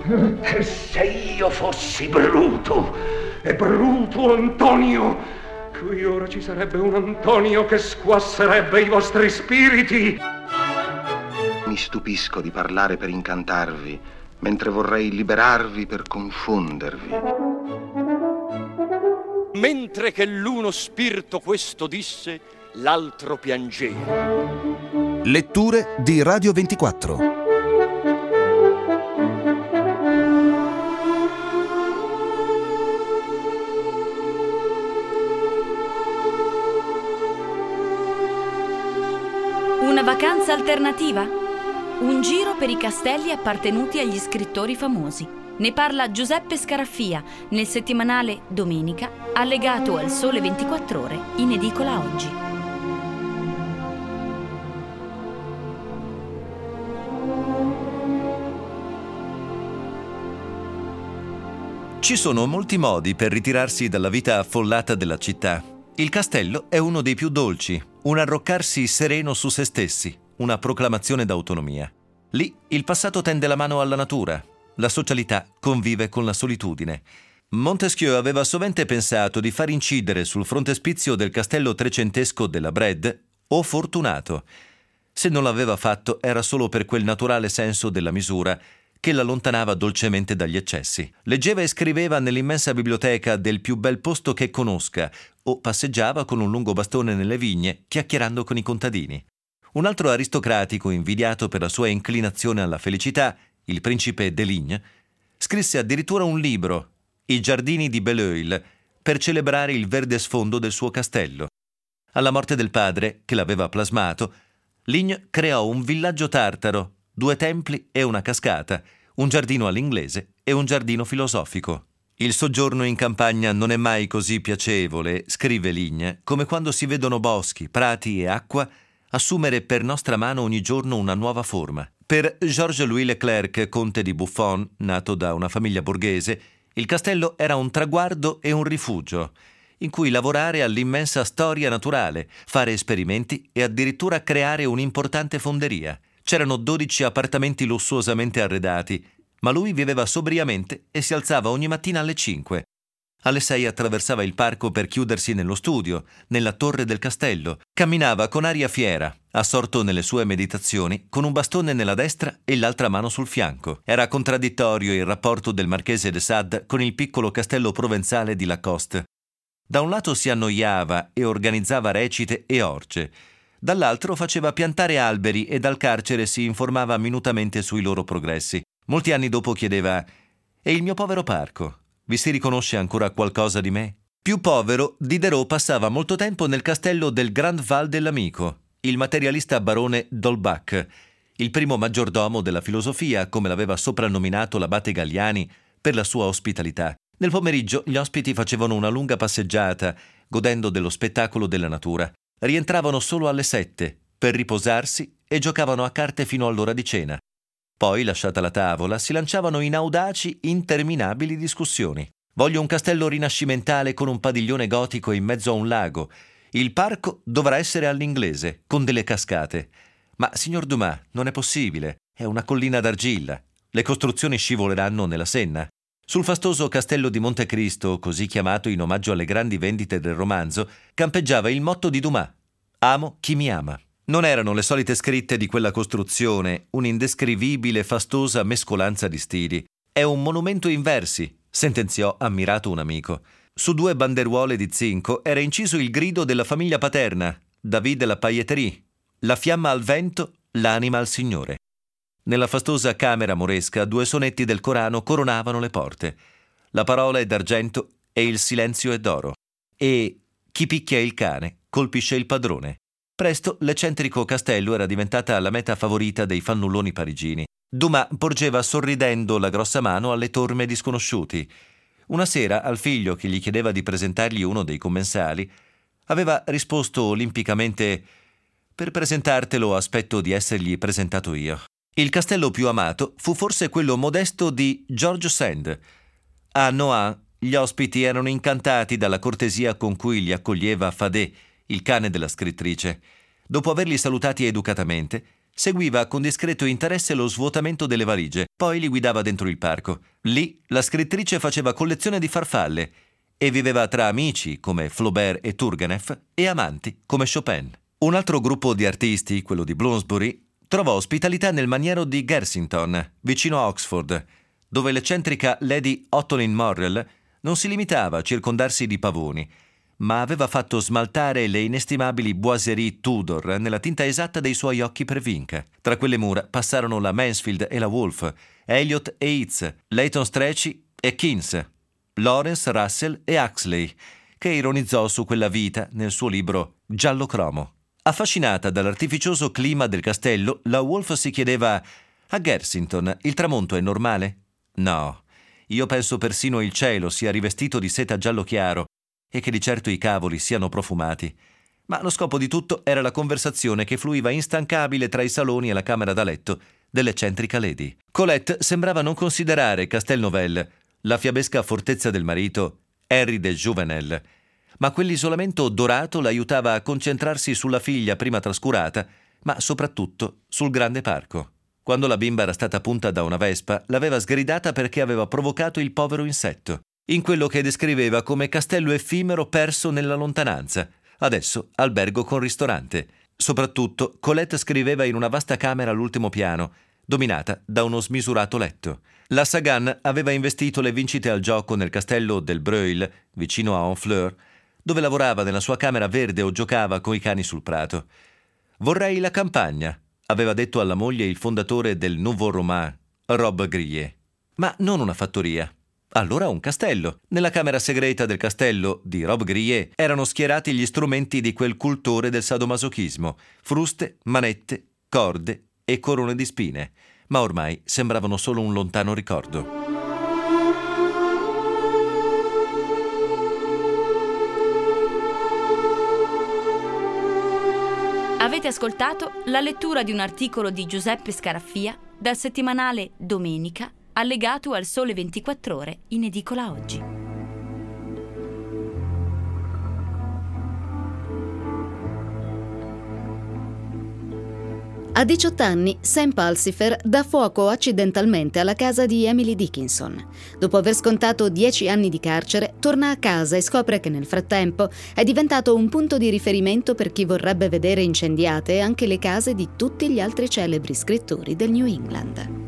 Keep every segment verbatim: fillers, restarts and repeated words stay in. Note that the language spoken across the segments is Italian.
E se io fossi Bruto, e Bruto Antonio, qui ora ci sarebbe un Antonio che squasserebbe i vostri spiriti. Mi stupisco di parlare per incantarvi, mentre vorrei liberarvi per confondervi. Mentre che l'uno spirito questo disse, l'altro piangeva. Letture di Radio ventiquattro. Una vacanza alternativa? Un giro per i castelli appartenuti agli scrittori famosi. Ne parla Giuseppe Scaraffia nel settimanale Domenica, allegato al Sole ventiquattro Ore, in edicola oggi. Ci sono molti modi per ritirarsi dalla vita affollata della città. Il castello è uno dei più dolci, un arroccarsi sereno su se stessi, una proclamazione d'autonomia. Lì il passato tende la mano alla natura, la socialità convive con la solitudine. Montesquieu aveva sovente pensato di far incidere sul frontespizio del castello trecentesco della Brede "O Fortunato". Se non l'aveva fatto era solo per quel naturale senso della misura che l'allontanava dolcemente dagli eccessi. Leggeva e scriveva nell'immensa biblioteca del più bel posto che conosca o passeggiava con un lungo bastone nelle vigne, chiacchierando con i contadini. Un altro aristocratico, invidiato per la sua inclinazione alla felicità, il principe Deligne, scrisse addirittura un libro, I giardini di Belle-Isle, per celebrare il verde sfondo del suo castello. Alla morte del padre, che l'aveva plasmato, Ligne creò un villaggio tartaro, due templi e una cascata, un giardino all'inglese e un giardino filosofico. Il soggiorno in campagna non è mai così piacevole, scrive Ligne, come quando si vedono boschi, prati e acqua assumere per nostra mano ogni giorno una nuova forma. Per Georges-Louis Leclerc, conte di Buffon, nato da una famiglia borghese, il castello era un traguardo e un rifugio, in cui lavorare all'immensa storia naturale, fare esperimenti e addirittura creare un'importante fonderia. C'erano dodici appartamenti lussuosamente arredati, ma lui viveva sobriamente e si alzava ogni mattina alle cinque. Alle sei attraversava il parco per chiudersi nello studio, nella torre del castello. Camminava con aria fiera, assorto nelle sue meditazioni, con un bastone nella destra e l'altra mano sul fianco. Era contraddittorio il rapporto del marchese de Sade con il piccolo castello provenzale di Lacoste. Da un lato si annoiava e organizzava recite e orge, dall'altro faceva piantare alberi e dal carcere si informava minutamente sui loro progressi. Molti anni dopo chiedeva: «E il mio povero parco? Vi si riconosce ancora qualcosa di me?» Più povero, Diderot passava molto tempo nel castello del Grand Val dell'Amico, il materialista barone d'Holbach, il primo maggiordomo della filosofia, come l'aveva soprannominato l'abate Galliani, per la sua ospitalità. Nel pomeriggio gli ospiti facevano una lunga passeggiata, godendo dello spettacolo della natura. Rientravano solo alle sette, per riposarsi, e giocavano a carte fino all'ora di cena. Poi, lasciata la tavola, si lanciavano in audaci, interminabili discussioni. «Voglio un castello rinascimentale con un padiglione gotico in mezzo a un lago. Il parco dovrà essere all'inglese, con delle cascate. Ma, signor Dumas, non è possibile. È una collina d'argilla. Le costruzioni scivoleranno nella Senna». Sul fastoso castello di Montecristo, così chiamato in omaggio alle grandi vendite del romanzo, campeggiava il motto di Dumas: «Amo chi mi ama». Non erano le solite scritte di quella costruzione, un'indescrivibile fastosa mescolanza di stili. «È un monumento in versi», sentenziò ammirato un amico. Su due banderuole di zinco era inciso il grido della famiglia paterna, David la Pailletterie: «La fiamma al vento, l'anima al Signore». Nella fastosa camera moresca due sonetti del Corano coronavano le porte. «La parola è d'argento e il silenzio è d'oro». E «Chi picchia il cane colpisce il padrone». Presto l'eccentrico castello era diventata la meta favorita dei fannulloni parigini. Dumas porgeva sorridendo la grossa mano alle torme di sconosciuti. Una sera, al figlio che gli chiedeva di presentargli uno dei commensali, aveva risposto olimpicamente: «Per presentartelo aspetto di essergli presentato io». Il castello più amato fu forse quello modesto di George Sand. A Nohant gli ospiti erano incantati dalla cortesia con cui li accoglieva Fadet, il cane della scrittrice. Dopo averli salutati educatamente, Seguiva con discreto interesse lo svuotamento delle valigie, poi li guidava dentro il parco. Lì la scrittrice faceva collezione di farfalle e viveva tra amici come Flaubert e Turgenev e amanti come Chopin. Un altro gruppo di artisti, quello di Bloomsbury, trovò ospitalità nel maniero di Gersington, vicino a Oxford, dove l'eccentrica Lady Ottoline Morrell non si limitava a circondarsi di pavoni, ma aveva fatto smaltare le inestimabili boiserie Tudor nella tinta esatta dei suoi occhi per vinca. Tra quelle mura passarono la Mansfield e la Woolf, Eliot e Yeats, Leighton Strachey e Keats, Lawrence, Russell e Huxley, che ironizzò su quella vita nel suo libro Giallo Cromo. Affascinata dall'artificioso clima del castello, la Woolf si chiedeva: a Gersington il tramonto è normale? No, io penso persino il cielo sia rivestito di seta giallo chiaro e che di certo i cavoli siano profumati. Ma lo scopo di tutto era la conversazione che fluiva instancabile tra i saloni e la camera da letto dell'eccentrica lady. Colette sembrava non considerare Castelnovel, la fiabesca fortezza del marito, Henry de Jouvenel, ma quell'isolamento dorato l'aiutava a concentrarsi sulla figlia prima trascurata, ma soprattutto sul grande parco. Quando la bimba era stata punta da una vespa, l'aveva sgridata perché aveva provocato il povero insetto, in quello che descriveva come castello effimero perso nella lontananza, adesso albergo con ristorante. Soprattutto, Colette scriveva in una vasta camera all'ultimo piano, dominata da uno smisurato letto. La Sagan aveva investito le vincite al gioco nel castello del Breuil, vicino a Honfleur, dove lavorava nella sua camera verde o giocava coi cani sul prato. «Vorrei la campagna», aveva detto alla moglie il fondatore del Nouveau Roman, Rob Grillet. Ma non una fattoria. Allora un castello. Nella camera segreta del castello di Rob Grillet erano schierati gli strumenti di quel cultore del sadomasochismo: fruste, manette, corde e corone di spine. Ma ormai sembravano solo un lontano ricordo. Avete ascoltato la lettura di un articolo di Giuseppe Scaraffia dal settimanale Domenica, allegato al Sole ventiquattro Ore, in edicola oggi. A diciotto anni, Sam Pulsifer dà fuoco accidentalmente alla casa di Emily Dickinson. Dopo aver scontato dieci anni di carcere, torna a casa e scopre che nel frattempo è diventato un punto di riferimento per chi vorrebbe vedere incendiate anche le case di tutti gli altri celebri scrittori del New England.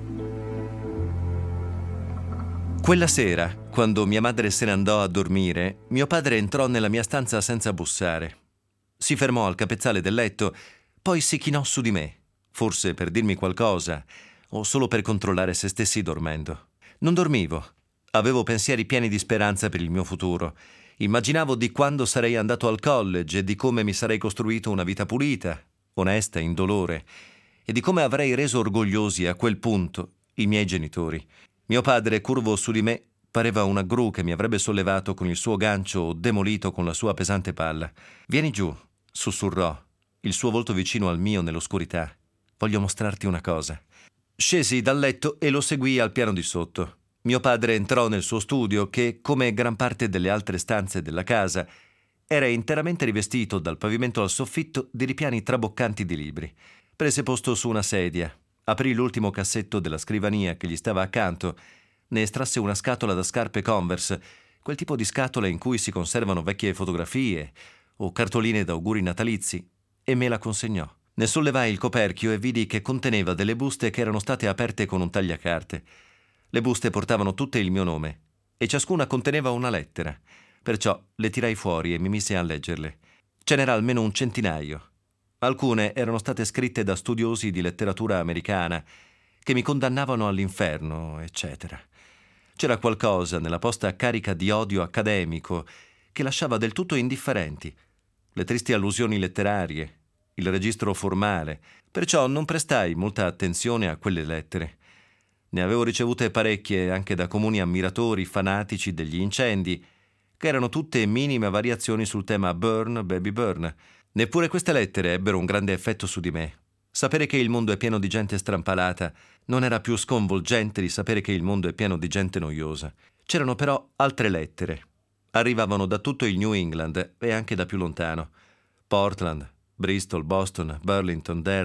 Quella sera, quando mia madre se ne andò a dormire, mio padre entrò nella mia stanza senza bussare. Si fermò al capezzale del letto, poi si chinò su di me, forse per dirmi qualcosa o solo per controllare se stessi dormendo. Non dormivo. Avevo pensieri pieni di speranza per il mio futuro. Immaginavo di quando sarei andato al college e di come mi sarei costruito una vita pulita, onesta, indolore, e di come avrei reso orgogliosi a quel punto i miei genitori. Mio padre, curvo su di me, pareva una gru che mi avrebbe sollevato con il suo gancio o demolito con la sua pesante palla. «Vieni giù», sussurrò, il suo volto vicino al mio nell'oscurità. «Voglio mostrarti una cosa». Scesi dal letto e lo seguii al piano di sotto. Mio padre entrò nel suo studio che, come gran parte delle altre stanze della casa, era interamente rivestito dal pavimento al soffitto di ripiani traboccanti di libri. Prese posto su una sedia, aprì l'ultimo cassetto della scrivania che gli stava accanto, ne estrasse una scatola da scarpe Converse, quel tipo di scatola in cui si conservano vecchie fotografie o cartoline d'auguri natalizi, e me la consegnò. Ne sollevai il coperchio e vidi che conteneva delle buste che erano state aperte con un tagliacarte. Le buste portavano tutte il mio nome e ciascuna conteneva una lettera, perciò le tirai fuori e mi mise a leggerle. Ce n'era almeno un centinaio. Alcune erano state scritte da studiosi di letteratura americana che mi condannavano all'inferno, eccetera. C'era qualcosa nella posta carica di odio accademico che lasciava del tutto indifferenti le tristi allusioni letterarie, il registro formale, perciò non prestai molta attenzione a quelle lettere. Ne avevo ricevute parecchie anche da comuni ammiratori fanatici degli incendi, che erano tutte minime variazioni sul tema Burn, Baby Burn. Neppure queste lettere ebbero un grande effetto su di me. Sapere che il mondo è pieno di gente strampalata non era più sconvolgente di sapere che il mondo è pieno di gente noiosa. C'erano però altre lettere. Arrivavano da tutto il New England e anche da più lontano. Portland, Bristol, Boston, Burlington, Derry,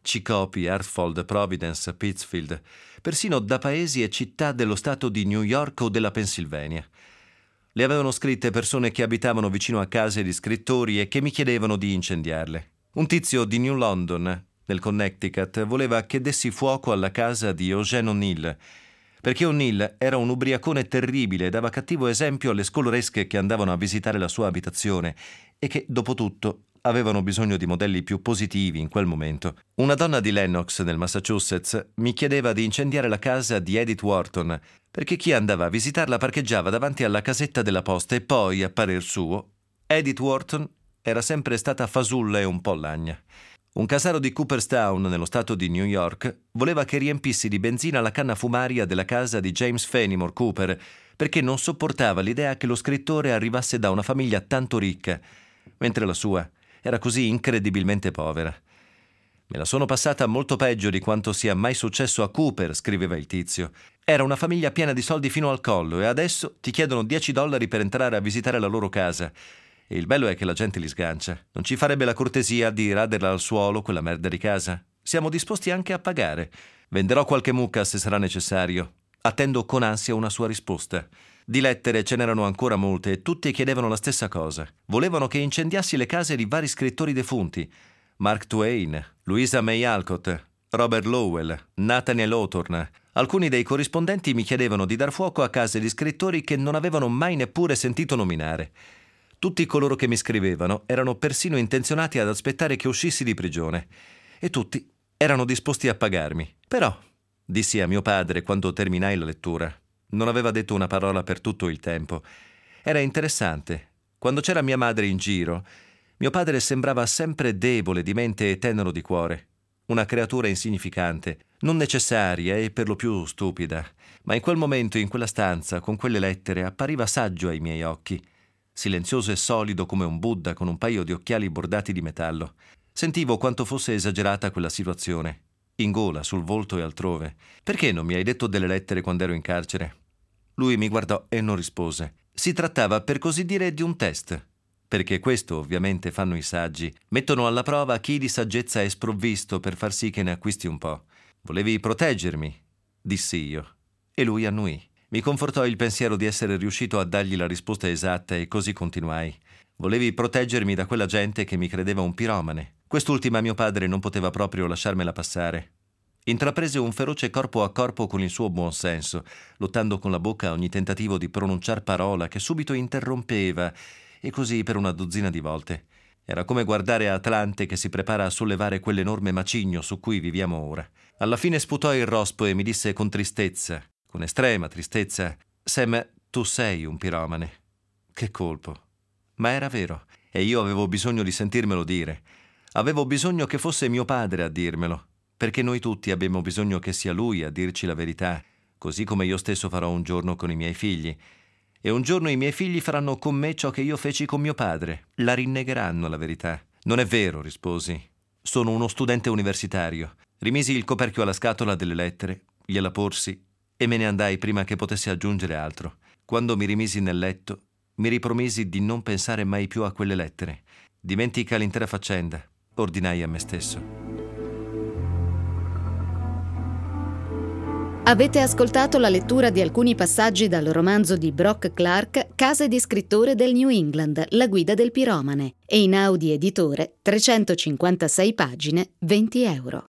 Chicopee, Hartford, Providence, Pittsfield, persino da paesi e città dello stato di New York o della Pennsylvania. Le avevano scritte persone che abitavano vicino a case di scrittori e che mi chiedevano di incendiarle. Un tizio di New London, nel Connecticut, voleva che dessi fuoco alla casa di Eugene O'Neill, perché O'Neill era un ubriacone terribile e dava cattivo esempio alle scoloresche che andavano a visitare la sua abitazione e che, dopo tutto, avevano bisogno di modelli più positivi in quel momento. Una donna di Lenox, nel Massachusetts, mi chiedeva di incendiare la casa di Edith Wharton, perché chi andava a visitarla parcheggiava davanti alla casetta della posta e poi, a parer suo, Edith Wharton era sempre stata fasulla e un po' lagna. Un casaro di Cooperstown, nello stato di New York, voleva che riempissi di benzina la canna fumaria della casa di James Fenimore Cooper, perché non sopportava l'idea che lo scrittore arrivasse da una famiglia tanto ricca, mentre la sua era così incredibilmente povera. Me la sono passata molto peggio di quanto sia mai successo a Cooper, scriveva il tizio. Era una famiglia piena di soldi fino al collo e adesso ti chiedono dieci dollari per entrare a visitare la loro casa. E il bello è che la gente li sgancia. Non ci farebbe la cortesia di raderla al suolo quella merda di casa? Siamo disposti anche a pagare. Venderò qualche mucca se sarà necessario. Attendo con ansia una sua risposta. Di lettere ce n'erano ancora molte e tutti chiedevano la stessa cosa. Volevano che incendiassi le case di vari scrittori defunti. Mark Twain, Louisa May Alcott, Robert Lowell, Nathaniel Hawthorne. Alcuni dei corrispondenti mi chiedevano di dar fuoco a case di scrittori che non avevano mai neppure sentito nominare. Tutti coloro che mi scrivevano erano persino intenzionati ad aspettare che uscissi di prigione e tutti erano disposti a pagarmi. Però, dissi a mio padre quando terminai la lettura, non aveva detto una parola per tutto il tempo. Era interessante. Quando c'era mia madre in giro, mio padre sembrava sempre debole di mente e tenero di cuore. Una creatura insignificante, non necessaria e per lo più stupida. Ma in quel momento, in quella stanza, con quelle lettere, appariva saggio ai miei occhi. Silenzioso e solido come un Buddha con un paio di occhiali bordati di metallo. Sentivo quanto fosse esagerata quella situazione. In gola, sul volto e altrove. Perché non mi hai detto delle lettere quando ero in carcere? Lui mi guardò e non rispose. Si trattava, per così dire, di un test. Perché questo, ovviamente, fanno i saggi. Mettono alla prova chi di saggezza è sprovvisto per far sì che ne acquisti un po'. Volevi proteggermi, dissi io. E lui annuì. Mi confortò il pensiero di essere riuscito a dargli la risposta esatta e così continuai. Volevi proteggermi da quella gente che mi credeva un piromane. Quest'ultima mio padre non poteva proprio lasciarmela passare. Intraprese un feroce corpo a corpo con il suo buon senso, lottando con la bocca a ogni tentativo di pronunciar parola che subito interrompeva, e così per una dozzina di volte. Era come guardare Atlante che si prepara a sollevare quell'enorme macigno su cui viviamo ora. Alla fine sputò il rospo e mi disse con tristezza, con estrema tristezza: Sam, tu sei un piromane. Che colpo. Ma era vero, e io avevo bisogno di sentirmelo dire. Avevo bisogno che fosse mio padre a dirmelo, perché noi tutti abbiamo bisogno che sia lui a dirci la verità, così come io stesso farò un giorno con i miei figli. E un giorno i miei figli faranno con me ciò che io feci con mio padre. La rinnegheranno la verità. Non è vero, risposi. Sono uno studente universitario. Rimisi il coperchio alla scatola delle lettere, gliela porsi e me ne andai prima che potesse aggiungere altro. Quando mi rimisi nel letto, mi ripromisi di non pensare mai più a quelle lettere. Dimentica l'intera faccenda, ordinai a me stesso. Avete ascoltato la lettura di alcuni passaggi dal romanzo di Brock Clark, Case di scrittore del New England, La guida del piromane, e in Audi editore, trecentocinquantasei pagine, venti euro.